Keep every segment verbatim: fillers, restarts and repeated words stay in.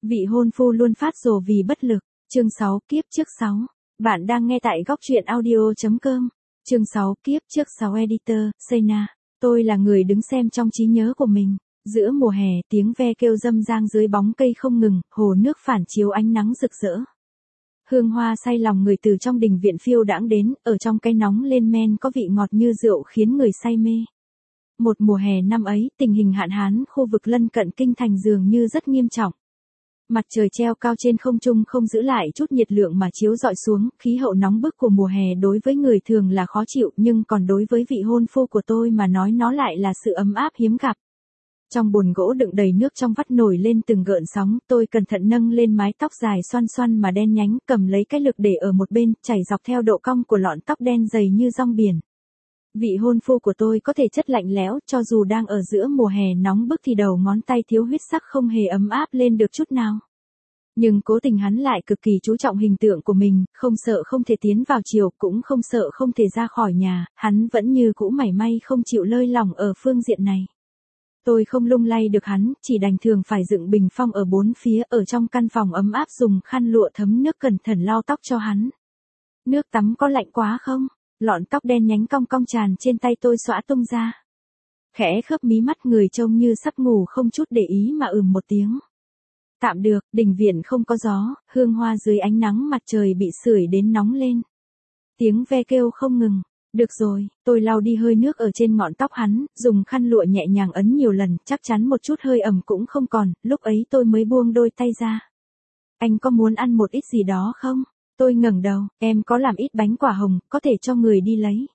Vị hôn phu luôn phát rồ vì bất lực. Chương sáu kiếp trước sáu. Bạn đang nghe tại góc truyện audio.com. Chương sáu kiếp trước sáu editor, Sena. Tôi là người đứng xem trong trí nhớ của mình. Giữa mùa hè, tiếng ve kêu râm ran dưới bóng cây không ngừng, hồ nước phản chiếu ánh nắng rực rỡ. Hương hoa say lòng người từ trong đình viện phiêu đãng đến, ở trong cái nóng lên men có vị ngọt như rượu khiến người say mê. Một mùa hè năm ấy, tình hình hạn hán khu vực lân cận kinh thành dường như rất nghiêm trọng. Mặt trời treo cao trên không trung không giữ lại chút nhiệt lượng mà chiếu rọi xuống, khí hậu nóng bức của mùa hè đối với người thường là khó chịu, nhưng còn đối với vị hôn phu của tôi mà nói nó lại là sự ấm áp hiếm gặp. Trong bồn gỗ đựng đầy nước trong vắt nổi lên từng gợn sóng, tôi cẩn thận nâng lên mái tóc dài xoăn xoăn mà đen nhánh, cầm lấy cái lược để ở một bên, chảy dọc theo độ cong của lọn tóc đen dày như rong biển. Vị hôn phu của tôi có thể chất lạnh lẽo, cho dù đang ở giữa mùa hè nóng bức thì đầu ngón tay thiếu huyết sắc không hề ấm áp lên được chút nào. Nhưng cố tình hắn lại cực kỳ chú trọng hình tượng của mình, không sợ không thể tiến vào chiều, cũng không sợ không thể ra khỏi nhà, hắn vẫn như cũ mảy may không chịu lơi lỏng ở phương diện này. Tôi không lung lay được hắn, chỉ đành thường phải dựng bình phong ở bốn phía, ở trong căn phòng ấm áp dùng khăn lụa thấm nước cẩn thận lau tóc cho hắn. Nước tắm có lạnh quá không? Lọn tóc đen nhánh cong cong tràn trên tay tôi xõa tung ra. Khẽ khớp mí mắt người trông như sắp ngủ không chút để ý mà ừm một tiếng. Tạm được, đình viện không có gió, hương hoa dưới ánh nắng mặt trời bị sưởi đến nóng lên. Tiếng ve kêu không ngừng. Được rồi, tôi lau đi hơi nước ở trên ngọn tóc hắn, dùng khăn lụa nhẹ nhàng ấn nhiều lần, chắc chắn một chút hơi ẩm cũng không còn, lúc ấy tôi mới buông đôi tay ra. Anh có muốn ăn một ít gì đó không? Tôi ngẩng đầu, em có làm ít bánh quả hồng, có thể cho người đi lấy.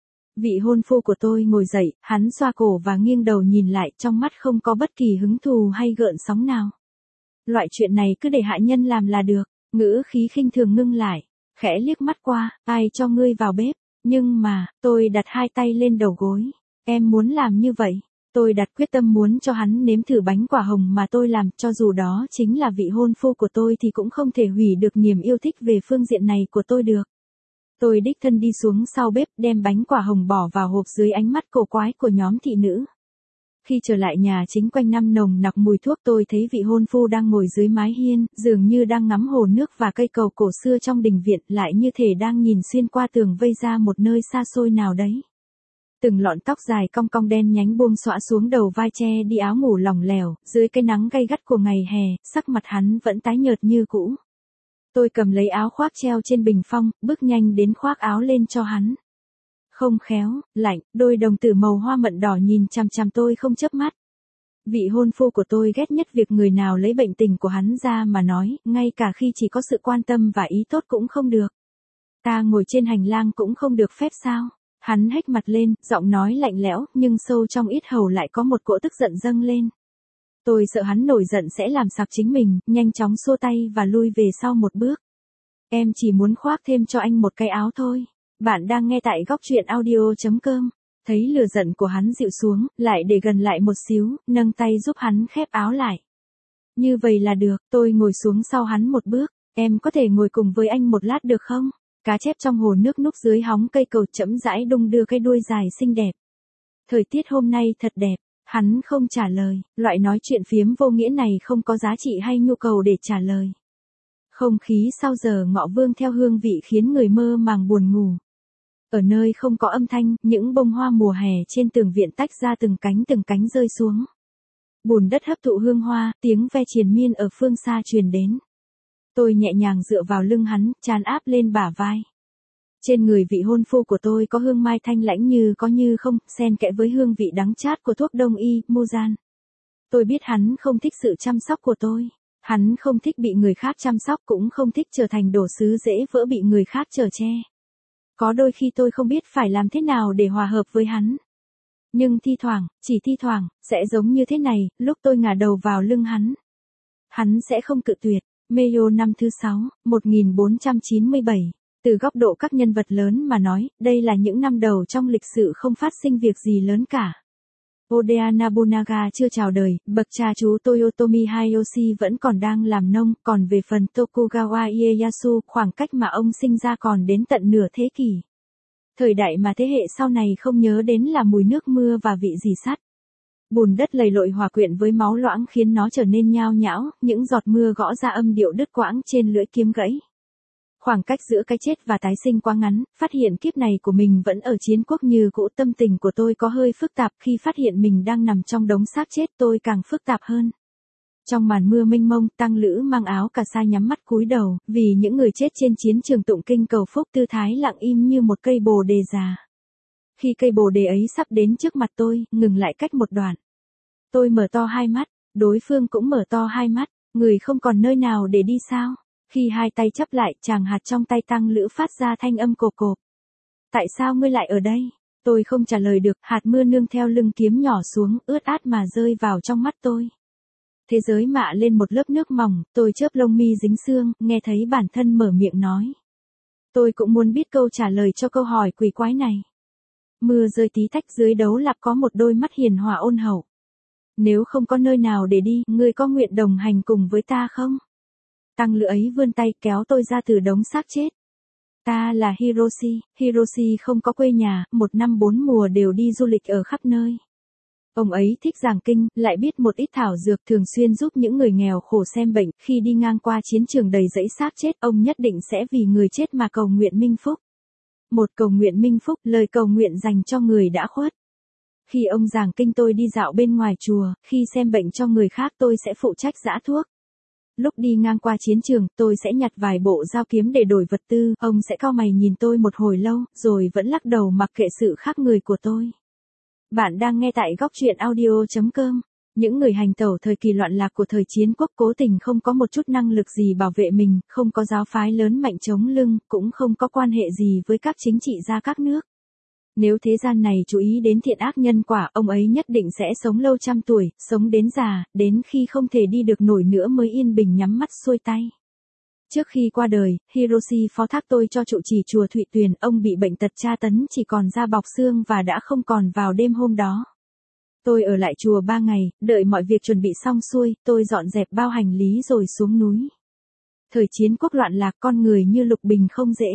Vị hôn phu của tôi ngồi dậy, hắn xoa cổ và nghiêng đầu nhìn lại, trong mắt không có bất kỳ hứng thù hay gợn sóng nào. Loại chuyện này cứ để hạ nhân làm là được, ngữ khí khinh thường ngưng lại, khẽ liếc mắt qua, ai cho ngươi vào bếp. Nhưng mà, tôi đặt hai tay lên đầu gối. Em muốn làm như vậy. Tôi đặt quyết tâm muốn cho hắn nếm thử bánh quả hồng mà tôi làm, cho dù đó chính là vị hôn phu của tôi thì cũng không thể hủy được niềm yêu thích về phương diện này của tôi được. Tôi đích thân đi xuống sau bếp, đem bánh quả hồng bỏ vào hộp dưới ánh mắt cổ quái của nhóm thị nữ. Khi trở lại nhà chính quanh năm nồng nặc mùi thuốc, tôi thấy vị hôn phu đang ngồi dưới mái hiên, dường như đang ngắm hồ nước và cây cầu cổ xưa trong đình viện, lại như thể đang nhìn xuyên qua tường vây ra một nơi xa xôi nào đấy. Từng lọn tóc dài cong cong đen nhánh buông xõa xuống đầu vai che đi áo ngủ lỏng lẻo, dưới cái nắng gay gắt của ngày hè, sắc mặt hắn vẫn tái nhợt như cũ. Tôi cầm lấy áo khoác treo trên bình phong, bước nhanh đến khoác áo lên cho hắn. Không khéo, lạnh, đôi đồng tử màu hoa mận đỏ nhìn chằm chằm tôi không chớp mắt. Vị hôn phu của tôi ghét nhất việc người nào lấy bệnh tình của hắn ra mà nói, ngay cả khi chỉ có sự quan tâm và ý tốt cũng không được. Ta ngồi trên hành lang cũng không được phép sao? Hắn hếch mặt lên, giọng nói lạnh lẽo, nhưng sâu trong yết hầu lại có một cỗ tức giận dâng lên. Tôi sợ hắn nổi giận sẽ làm sặc chính mình, nhanh chóng xua tay và lui về sau một bước. Em chỉ muốn khoác thêm cho anh một cái áo thôi. Bạn đang nghe tại góc truyện audio.com. Thấy lửa giận của hắn dịu xuống, lại để gần lại một xíu, nâng tay giúp hắn khép áo lại. Như vậy là được, tôi ngồi xuống sau hắn một bước. Em có thể ngồi cùng với anh một lát được không? Cá chép trong hồ nước núp dưới hóng cây cầu chậm rãi đung đưa cái đuôi dài xinh đẹp. Thời tiết hôm nay thật đẹp. Hắn không trả lời, loại nói chuyện phiếm vô nghĩa này không có giá trị hay nhu cầu để trả lời. Không khí sau giờ ngọ vương theo hương vị khiến người mơ màng buồn ngủ. Ở nơi không có âm thanh, những bông hoa mùa hè trên tường viện tách ra từng cánh từng cánh rơi xuống. Bùn đất hấp thụ hương hoa, tiếng ve triền miên ở phương xa truyền đến. Tôi nhẹ nhàng dựa vào lưng hắn, trán áp lên bả vai. Trên người vị hôn phu của tôi có hương mai thanh lãnh như có như không, xen kẽ với hương vị đắng chát của thuốc đông y, Muzan. Tôi biết hắn không thích sự chăm sóc của tôi. Hắn không thích bị người khác chăm sóc, cũng không thích trở thành đồ sứ dễ vỡ bị người khác chở che. Có đôi khi tôi không biết phải làm thế nào để hòa hợp với hắn. Nhưng thi thoảng, chỉ thi thoảng, sẽ giống như thế này, lúc tôi ngả đầu vào lưng hắn. Hắn sẽ không cự tuyệt. Mayo năm thứ sáu, một nghìn bốn trăm chín mươi bảy. Từ góc độ các nhân vật lớn mà nói, đây là những năm đầu trong lịch sử không phát sinh việc gì lớn cả. Oda Nobunaga chưa chào đời, bậc cha chú Toyotomi Hideyoshi vẫn còn đang làm nông, còn về phần Tokugawa Ieyasu, khoảng cách mà ông sinh ra còn đến tận nửa thế kỷ. Thời đại mà thế hệ sau này không nhớ đến là mùi nước mưa và vị rì sắt. Bùn đất lầy lội hòa quyện với máu loãng khiến nó trở nên nhao nhão, những giọt mưa gõ ra âm điệu đứt quãng trên lưỡi kiếm gãy. Khoảng cách giữa cái chết và tái sinh quá ngắn, phát hiện kiếp này của mình vẫn ở chiến quốc như cũ. Tâm tình của tôi có hơi phức tạp khi phát hiện mình đang nằm trong đống xác chết, tôi càng phức tạp hơn. Trong màn mưa mênh mông, tăng lữ mang áo cà sa nhắm mắt cúi đầu, vì những người chết trên chiến trường tụng kinh cầu phúc, tư thái lặng im như một cây bồ đề già. Khi cây bồ đề ấy sắp đến trước mặt tôi, ngừng lại cách một đoạn. Tôi mở to hai mắt, đối phương cũng mở to hai mắt, người không còn nơi nào để đi sao? Khi hai tay chắp lại, chàng hạt trong tay tăng lữ phát ra thanh âm cộp cộp. Tại sao ngươi lại ở đây? Tôi không trả lời được, hạt mưa nương theo lưng kiếm nhỏ xuống, ướt át mà rơi vào trong mắt tôi. Thế giới mạ lên một lớp nước mỏng, tôi chớp lông mi dính sương, nghe thấy bản thân mở miệng nói. Tôi cũng muốn biết câu trả lời cho câu hỏi quỷ quái này. Mưa rơi tí tách, dưới đấu lạp có một đôi mắt hiền hòa ôn hậu. Nếu không có nơi nào để đi, ngươi có nguyện đồng hành cùng với ta không? Tăng lữ ấy vươn tay kéo tôi ra từ đống xác chết. Ta là Hiroshi, Hiroshi không có quê nhà, một năm bốn mùa đều đi du lịch ở khắp nơi. Ông ấy thích giảng kinh, lại biết một ít thảo dược, thường xuyên giúp những người nghèo khổ xem bệnh. Khi đi ngang qua chiến trường đầy rẫy xác chết, ông nhất định sẽ vì người chết mà cầu nguyện minh phúc. Một cầu nguyện minh phúc, lời cầu nguyện dành cho người đã khuất. Khi ông giảng kinh tôi đi dạo bên ngoài chùa, khi xem bệnh cho người khác tôi sẽ phụ trách giã thuốc. Lúc đi ngang qua chiến trường, tôi sẽ nhặt vài bộ dao kiếm để đổi vật tư, ông sẽ cau mày nhìn tôi một hồi lâu, rồi vẫn lắc đầu mặc kệ sự khác người của tôi. Bạn đang nghe tại góc truyện audio chấm com. Những người hành tẩu thời kỳ loạn lạc của thời chiến quốc cố tình không có một chút năng lực gì bảo vệ mình, không có giáo phái lớn mạnh chống lưng, cũng không có quan hệ gì với các chính trị gia các nước. Nếu thế gian này chú ý đến thiện ác nhân quả, ông ấy nhất định sẽ sống lâu trăm tuổi, sống đến già, đến khi không thể đi được nổi nữa mới yên bình nhắm mắt xuôi tay. Trước khi qua đời, Hiroshi phó thác tôi cho trụ trì chùa Thụy Tuyền, ông bị bệnh tật tra tấn chỉ còn da bọc xương và đã không còn vào đêm hôm đó. Tôi ở lại chùa ba ngày, đợi mọi việc chuẩn bị xong xuôi, tôi dọn dẹp bao hành lý rồi xuống núi. Thời chiến quốc loạn lạc, con người như lục bình không dễ.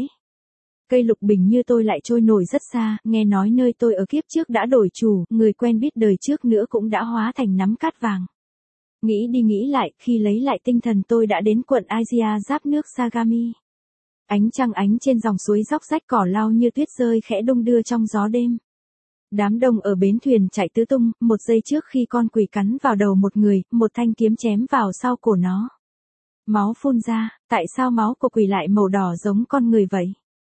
Cây lục bình như tôi lại trôi nổi rất xa, nghe nói nơi tôi ở kiếp trước đã đổi chủ, người quen biết đời trước nữa cũng đã hóa thành nắm cát vàng. Nghĩ đi nghĩ lại, khi lấy lại tinh thần tôi đã đến quận Asia giáp nước Sagami. Ánh trăng ánh trên dòng suối róc rách, cỏ lau như tuyết rơi khẽ đung đưa trong gió đêm. Đám đông ở bến thuyền chạy tứ tung, một giây trước khi con quỷ cắn vào đầu một người, một thanh kiếm chém vào sau cổ nó. Máu phun ra, tại sao máu của quỷ lại màu đỏ giống con người vậy?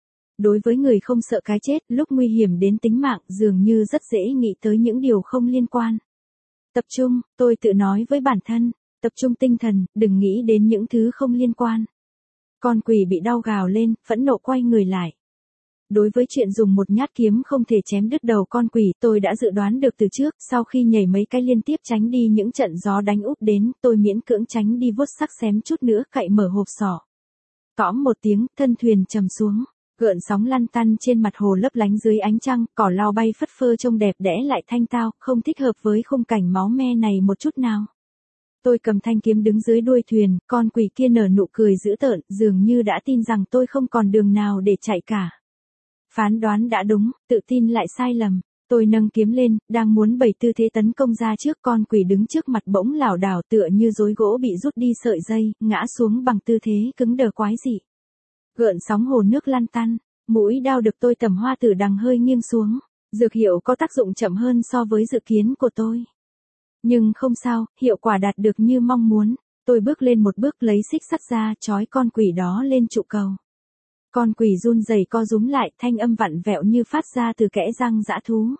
Đối với người không sợ cái chết, lúc nguy hiểm đến tính mạng, dường như rất dễ nghĩ tới những điều không liên quan. Tập trung, tôi tự nói với bản thân, tập trung tinh thần, đừng nghĩ đến những thứ không liên quan. Con quỷ bị đau gào lên, phẫn nộ quay người lại. Đối với chuyện dùng một nhát kiếm không thể chém đứt đầu con quỷ, tôi đã dự đoán được từ trước, sau khi nhảy mấy cái liên tiếp tránh đi những trận gió đánh úp đến, tôi miễn cưỡng tránh đi vuốt sắc xém chút nữa cậy mở hộp sọ. Cõng một tiếng, thân thuyền trầm xuống. Gợn sóng lăn tăn trên mặt hồ lấp lánh dưới ánh trăng, cỏ lau bay phất phơ trông đẹp đẽ lại thanh tao, không thích hợp với khung cảnh máu me này một chút nào. Tôi cầm thanh kiếm đứng dưới đuôi thuyền, con quỷ kia nở nụ cười dữ tợn, dường như đã tin rằng tôi không còn đường nào để chạy cả. Phán đoán đã đúng, tự tin lại sai lầm. Tôi nâng kiếm lên, đang muốn bày tư thế tấn công ra trước, con quỷ đứng trước mặt bỗng lảo đảo tựa như rối gỗ bị rút đi sợi dây, ngã xuống bằng tư thế cứng đờ quái dị. Gợn sóng hồ nước lăn tăn, mũi đao được tôi tẩm hoa tử đằng hơi nghiêng xuống, dược hiệu có tác dụng chậm hơn so với dự kiến của tôi. Nhưng không sao, hiệu quả đạt được như mong muốn, tôi bước lên một bước lấy xích sắt ra trói con quỷ đó lên trụ cầu. Con quỷ run rẩy co rúm lại, thanh âm vặn vẹo như phát ra từ kẽ răng dã thú.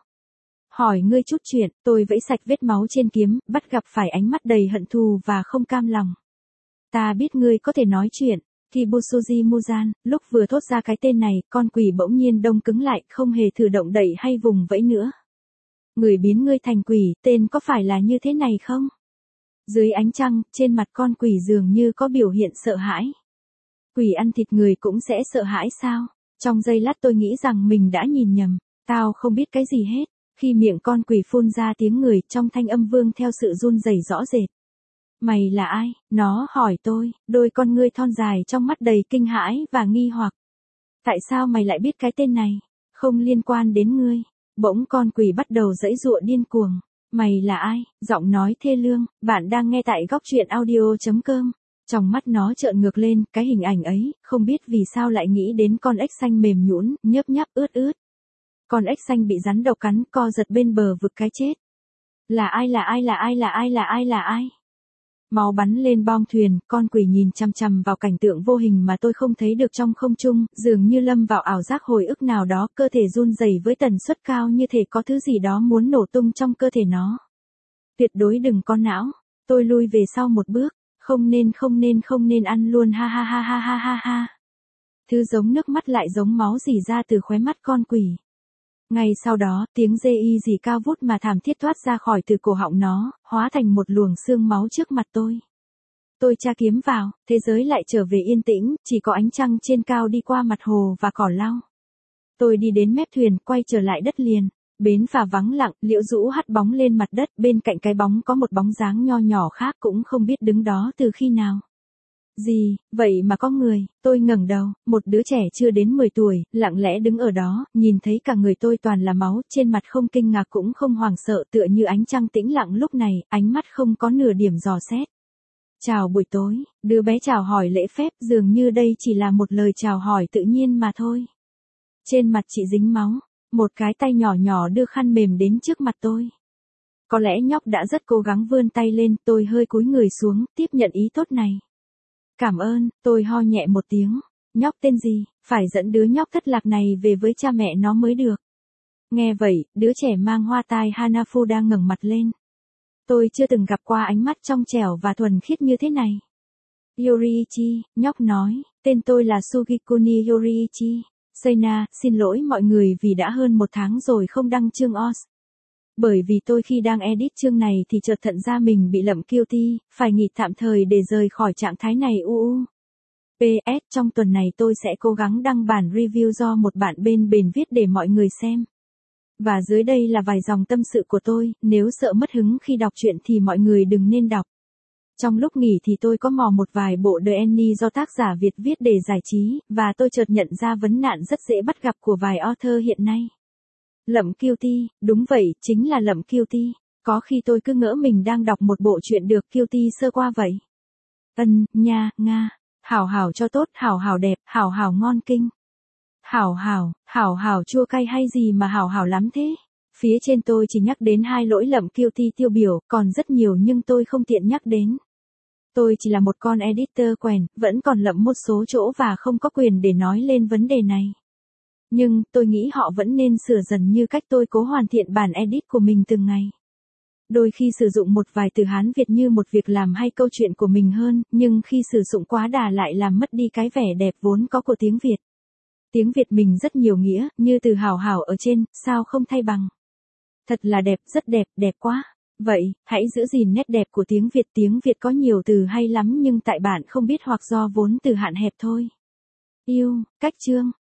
Hỏi ngươi chút chuyện, tôi vẫy sạch vết máu trên kiếm, bắt gặp phải ánh mắt đầy hận thù và không cam lòng. Ta biết ngươi có thể nói chuyện. Kibusuji Muzan, lúc vừa thốt ra cái tên này, con quỷ bỗng nhiên đông cứng lại, không hề thử động đậy hay vùng vẫy nữa. Người biến ngươi thành quỷ, tên có phải là như thế này không? Dưới ánh trăng, trên mặt con quỷ dường như có biểu hiện sợ hãi. Quỷ ăn thịt người cũng sẽ sợ hãi sao? Trong giây lát tôi nghĩ rằng mình đã nhìn nhầm, tao không biết cái gì hết. Khi miệng con quỷ phun ra tiếng người, trong thanh âm vương theo sự run rẩy rõ rệt. Mày là ai? Nó hỏi tôi, đôi con ngươi thon dài trong mắt đầy kinh hãi và nghi hoặc. Tại sao mày lại biết cái tên này? Không liên quan đến ngươi. Bỗng con quỷ bắt đầu giãy giụa điên cuồng. Mày là ai? Giọng nói thê lương, bạn đang nghe tại góc truyện audio.com. Trong mắt nó trợn ngược lên, cái hình ảnh ấy, không biết vì sao lại nghĩ đến con ếch xanh mềm nhũn, nhớp nháp ướt ướt. Con ếch xanh bị rắn độc cắn, co giật bên bờ vực cái chết. Là ai là ai là ai là ai là ai là ai? Máu bắn lên bong thuyền, con quỷ nhìn chằm chằm vào cảnh tượng vô hình mà tôi không thấy được trong không trung, dường như lâm vào ảo giác hồi ức nào đó, cơ thể run rẩy với tần suất cao như thể có thứ gì đó muốn nổ tung trong cơ thể nó. Tuyệt đối đừng có não, tôi lui về sau một bước, không nên không nên không nên ăn luôn ha ha ha ha ha ha ha. Thứ giống nước mắt lại giống máu rỉ ra từ khóe mắt con quỷ. Ngay sau đó, tiếng rê y rỉ cao vút mà thảm thiết thoát ra khỏi từ cổ họng nó, hóa thành một luồng xương máu trước mặt tôi. Tôi tra kiếm vào, thế giới lại trở về yên tĩnh, chỉ có ánh trăng trên cao đi qua mặt hồ và cỏ lau. Tôi đi đến mép thuyền, quay trở lại đất liền. Bến phà vắng lặng, Liễu Dũ hắt bóng lên mặt đất, bên cạnh cái bóng có một bóng dáng nho nhỏ khác cũng không biết đứng đó từ khi nào. Gì, vậy mà có người, tôi ngẩng đầu, một đứa trẻ chưa đến mười tuổi, lặng lẽ đứng ở đó, nhìn thấy cả người tôi toàn là máu, trên mặt không kinh ngạc cũng không hoảng sợ, tựa như ánh trăng tĩnh lặng lúc này, ánh mắt không có nửa điểm dò xét. Chào buổi tối, đứa bé chào hỏi lễ phép, dường như đây chỉ là một lời chào hỏi tự nhiên mà thôi. Trên mặt chị dính máu, một cái tay nhỏ nhỏ đưa khăn mềm đến trước mặt tôi. Có lẽ nhóc đã rất cố gắng vươn tay lên, tôi hơi cúi người xuống, tiếp nhận ý tốt này. Cảm ơn, tôi ho nhẹ một tiếng. Nhóc tên gì, phải dẫn đứa nhóc thất lạc này về với cha mẹ nó mới được. Nghe vậy, đứa trẻ mang hoa tai Hanafu đang ngẩng mặt lên. Tôi chưa từng gặp qua ánh mắt trong trẻo và thuần khiết như thế này. Yoriichi, nhóc nói, tên tôi là Sugikuni Yoriichi. Seina, xin lỗi mọi người vì đã hơn một tháng rồi không đăng chương o ét. Bởi vì tôi khi đang edit chương này thì chợt thận ra mình bị lậm guilty, phải nghỉ tạm thời để rời khỏi trạng thái này u u. pê ét, trong tuần này tôi sẽ cố gắng đăng bản review do một bạn bên bền viết để mọi người xem. Và dưới đây là vài dòng tâm sự của tôi, nếu sợ mất hứng khi đọc truyện thì mọi người đừng nên đọc. Trong lúc nghỉ thì tôi có mò một vài bộ The Annie do tác giả Việt viết để giải trí, và tôi chợt nhận ra vấn nạn rất dễ bắt gặp của vài author hiện nay. Lậm guilty, đúng vậy, chính là lậm guilty. Có khi tôi cứ ngỡ mình đang đọc một bộ truyện được guilty sơ qua vậy. Ân, nha, nga, hảo hảo cho tốt, hảo hảo đẹp, hảo hảo ngon kinh. Hảo hảo, hảo hảo chua cay hay gì mà hảo hảo lắm thế? Phía trên tôi chỉ nhắc đến hai lỗi lậm guilty tiêu biểu, còn rất nhiều nhưng tôi không tiện nhắc đến. Tôi chỉ là một con editor quèn, vẫn còn lậm một số chỗ và không có quyền để nói lên vấn đề này. Nhưng, tôi nghĩ họ vẫn nên sửa dần như cách tôi cố hoàn thiện bản edit của mình từng ngày. Đôi khi sử dụng một vài từ Hán Việt như một việc làm hay câu chuyện của mình hơn, nhưng khi sử dụng quá đà lại làm mất đi cái vẻ đẹp vốn có của tiếng Việt. Tiếng Việt mình rất nhiều nghĩa, như từ hảo hảo ở trên, sao không thay bằng. Thật là đẹp, rất đẹp, đẹp quá. Vậy, hãy giữ gìn nét đẹp của tiếng Việt. Tiếng Việt có nhiều từ hay lắm nhưng tại bạn không biết hoặc do vốn từ hạn hẹp thôi. Yêu, cách chương,